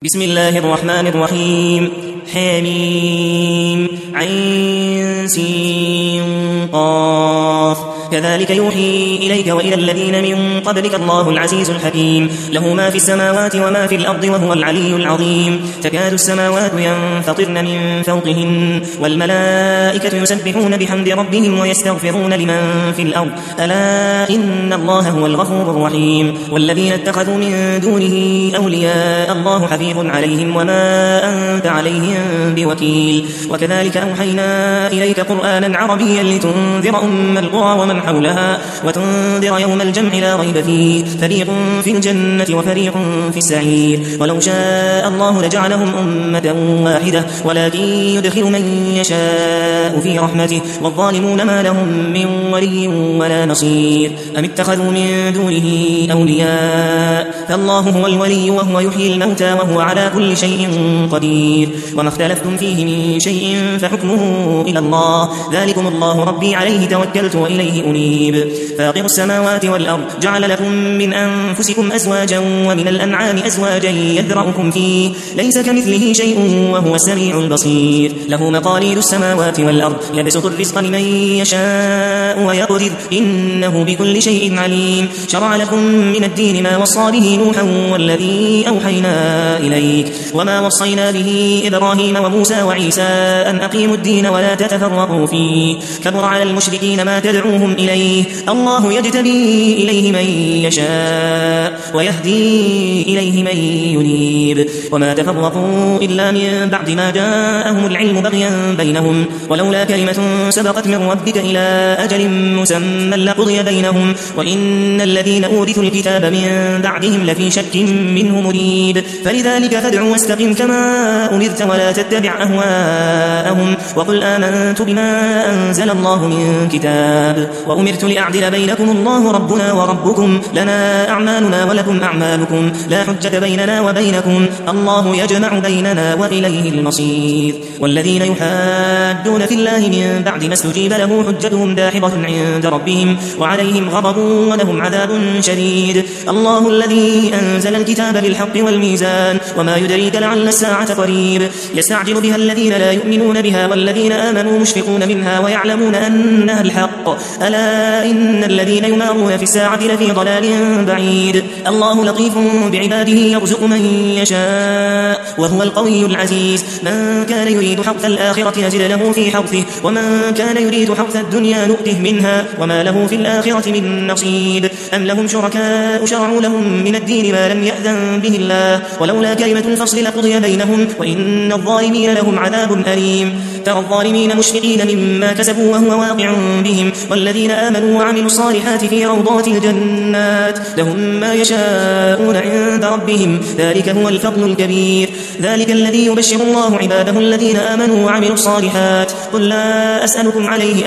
بسم الله الرحمن الرحيم حميم عين سين قاف كذلك يوحي إليك وإلى الذين من قبلك الله العزيز الحكيم له ما في السماوات وما في الأرض وهو العلي العظيم تكاد السماوات ينفطرن من فوقهن والملائكة يسبحون بحمد ربهم ويستغفرون لمن في الأرض ألا إن الله هو الغفور الرحيم والذين اتخذوا من دونه أولياء الله حفيظ عليهم وما أنت عليهم بوكيل وكذلك أوحينا إليك قرآنا عربيا لتنذر أم القرى ومن حولها وتنذر يوم الجمع لا ريب فيه فريق في الجنة وفريق في السعير ولو شاء الله لجعلهم أمة واحدة ولكن يدخل من يشاء في رحمته والظالمون ما لهم من ولي ولا نصير أم اتخذوا من دونه أولياء فالله هو الولي وهو يحيي الموتى وهو على كل شيء قدير وما اختلفتم فيه من شيء فحكمه إلى الله ذلكم الله ربي عليه توكلت وإليه أنيب فاطر السماوات والأرض جعل لكم من أنفسكم أزواجا ومن الأنعام أزواجا يذرأكم فيه ليس كمثله شيء وهو السميع البصير له مقاليد السماوات والأرض يبسط الرزق لمن يشاء ويقدر إنه بكل شيء عليم شرع لكم من الدين ما وصى به نوحا والذي أوحينا إليك وما وصينا به إبراهيم وموسى وعيسى أن أقيموا الدين ولا تتفرقوا فيه كبر على المشركين ما تدعوهم إليه الله يجتبي إليه من يشاء ويهدي إليه من ينيب وما تفرقوا إلا من بعد ما جاءهم العلم بغيا بينهم ولولا كلمة سبقت من ربك إلى أجل مسمى لقضي بينهم وإن الذين أورثوا الكتاب من بعدهم لفي شك منه مريب فلذلك فادع واستقم كما أمرت ولا تتبع أهواءهم وقل آمنت بما أنزل الله من كتاب وأمرت لأعدل بينكم الله ربنا وربكم لنا أعمالنا ولكم أعمالكم لا حجة بيننا وبينكم الله يجمع بيننا وإليه المصير والذين يحادون في الله من بعد ما استجيب له حجتهم داحضة عند ربهم وعليهم غضب ولهم عذاب شديد الله الذي أنزل الكتاب بالحق والميزان وما يدريك لعل الساعة قريب يستعجل بها الذين لا يؤمنون بها والذين آمنوا مشفقون منها ويعلمون أنها الحق ألا إن الذين يمارون في الساعة لفي ضلال بعيد الله لطيف بعباده يرزق من يشاء وهو القوي العزيز من كان يريد حرث الآخرة نزد له في حرثه ومن كان يريد حرث الدنيا نؤته منها وما له في الآخرة من نصيب أم لهم شركاء شرعوا لهم من الدين ما لم يأذن به الله ولولا كلمة الفصل لقضي بينهم وإن الظالمين لهم عذاب أليم ترى الظالمين مشفقين مما كسبوا وهو واقع بهم والذين آمنوا وعملوا الصالحات في روضات الجنات لهم ما يشاءون عند ربهم ذلك هو الفضل الكبير ذلك الذي يبشر الله عباده الذين آمنوا وعملوا الصالحات قل لا أسألكم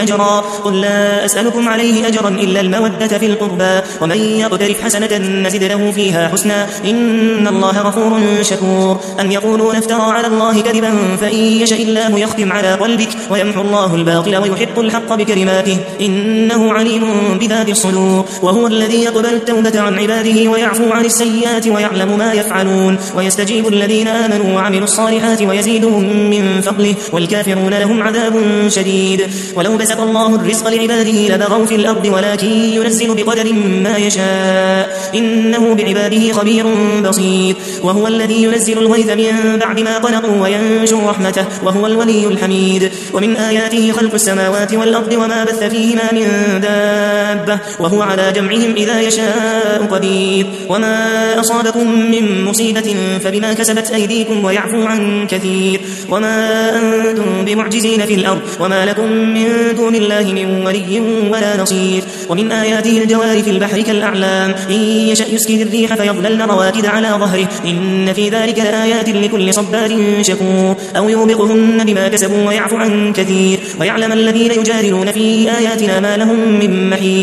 عليه أجرا إلا المودة في القربى ومن يقترف حسنة نزد له فيها حسنا إن الله غفور شكور أم يقولون افترى على الله كذبا فإن يشاء الله يختم على قلبك ويمحو الله الباطل ويحق الحق بكلماته إنه عليم بذات الصدور وهو الذي يقبل التوبة عن عباده ويعفو عن السيئات ويعلم ما يفعلون ويستجيب الذين آمنوا وعملوا الصالحات ويزيدهم من فضله والكافرون لهم عذاب شديد ولو بسط الله الرزق لعباده لبغوا في الأرض ولكن ينزل بقدر ما يشاء إنه بعباده خبير بصير وهو الذي ينزل الغيث من بعد ما قنطوا وينشر رحمته وهو الولي الحميد ومن آياته خلق السماوات والأرض وما بث فيهما من دابة وهو على جمعهم إذا يشاء قدير وما أصابكم من مصيبة فبما كسبت أيديكم ويعفو عن كثير وما أنتم بمعجزين في الأرض وما لكم من دون الله من ولي ولا نصير ومن آياته الجوار في البحر كالأعلام إن يشأ يسكن الريح فيظللن رواكد على ظهره إن في ذلك لآيات لكل صبار شكور أو يوبقهن بما كسبوا ويعفو عن كثير ويعلم الذين يجادلون في آياتنا ما لهم من محيص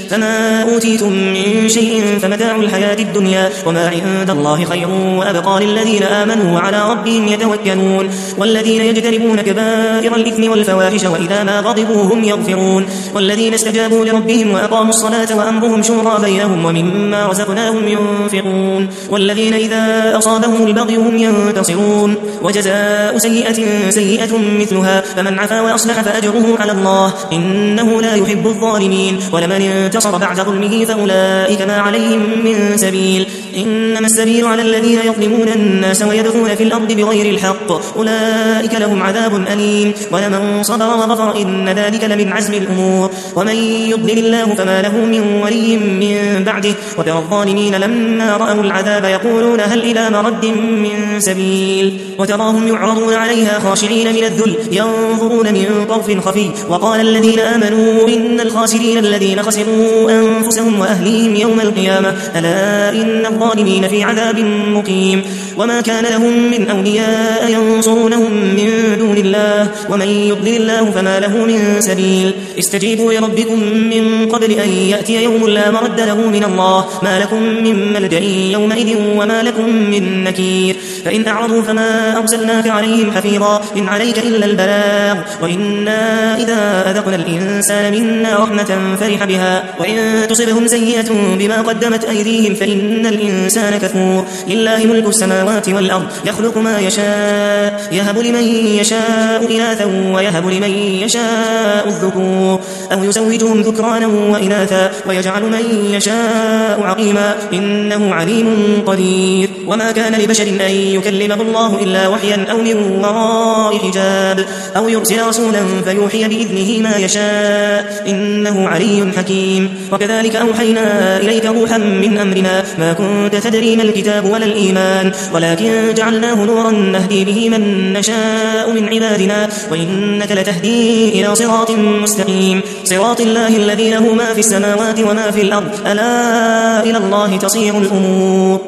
فما أوتيتم من شيء فمتاع الحياة الدنيا وما عند الله خير وأبقى للذين آمنوا وعلى ربهم يتوكلون والذين يجتنبون كبائر الإثم والفواحش وإذا ما غضبوا هم يغفرون والذين استجابوا لربهم وأقاموا الصلاة وأمرهم شورى بينهم ومما رزقناهم ينفقون والذين إذا أصابهم البغي هم ينتصرون وجزاء سيئة سيئة مثلها فمن عفا وأصلح فأجره على الله إنه لا يحب الظالمين ولمن انتصر بعد ظلمه فأولئك ما عليهم من سبيل إنما السبيل على الذين يظلمون الناس ويبغون في الأرض بغير الحق أولئك لهم عذاب أليم ولمن صبر وغفر إن ذلك لمن عزم الأمور ومن يضلل الله فما له من ولي من بعده وترى الظالمين لما رأوا العذاب يقولون هل إلى مرد من سبيل وتراهم يعرضون عليها خاشعين من الذل ينظرون من طرف خفي وقال الذين آمنوا إن الخاسرين الذين خسروا أنفسهم وأهليهم يوم القيامة ألا إن الظالمين في عذاب مقيم وما كان لهم من أولياء ينصرونهم من دون الله ومن يضلل الله فما له من سبيل استجيبوا لربكم من قبل أن يأتي يوم لا مرد له من الله ما لكم من ملجأ يومئذ وما لكم من نكير فإن أعرضوا فما أرسلناك عليهم حفيظا إن عليك إلا البلاغ وإنا إذا أذقنا الإنسان منا رحمة فرح بها وإن تصبهم سيئة بما قدمت أيديهم فإن الإنسان كفور لله ملك السماوات والأرض يخلق ما يشاء يهب لمن يشاء إناثا ويهب لمن يشاء الذكور أو يزوجهم ذكرانا وإناثا ويجعل من يشاء عقيما إنه عليم قدير وما كان لبشر أن يكلمه الله إلا وحيا أو من وراء حجاب أو يرسل رسولا فيوحي بإذنه ما يشاء إنه علي حكيم وكذلك أوحينا إليك روحا من أمرنا ما كنت تدري ما الكتاب ولا الإيمان ولكن جعلناه نورا نهدي به من نشاء من عبادنا وإنك لتهدي إلى صراط مستقيم صراط الله الذي له ما في السماوات وما في الأرض ألا إلى الله تصير الأمور